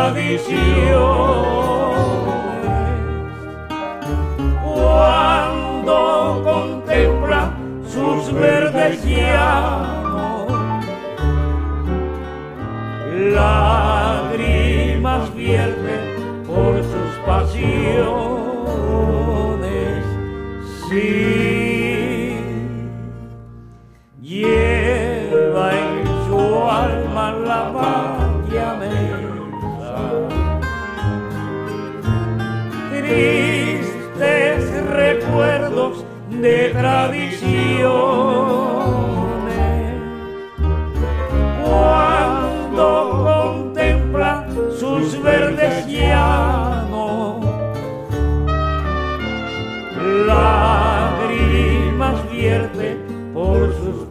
tradiciones. Cuando contempla sus verdes llanos, lágrimas vierte por sus pasiones. Sí, lleva en su alma la patria mesa, tristes recuerdos de tradiciones. Cuando contempla sus verdes llanos, lágrimas vierte por sus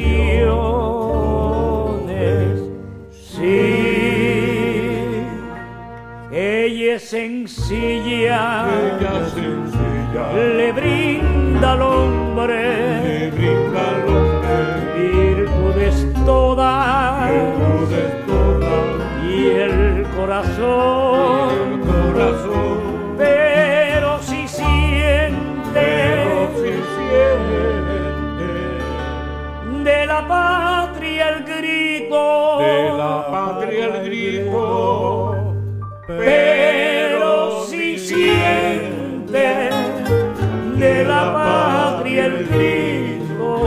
pasiones. Sí, ella es sencilla, le brinda al hombre, virtudes todas, y el corazón, pero si siente de la patria el grito, pero si siente de la patria el grito,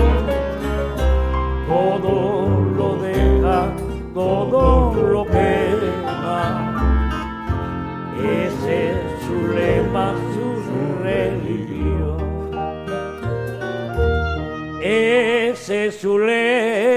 todo lo deja, todo lo quema. Ese es su lema, su religión. Ese es su lema.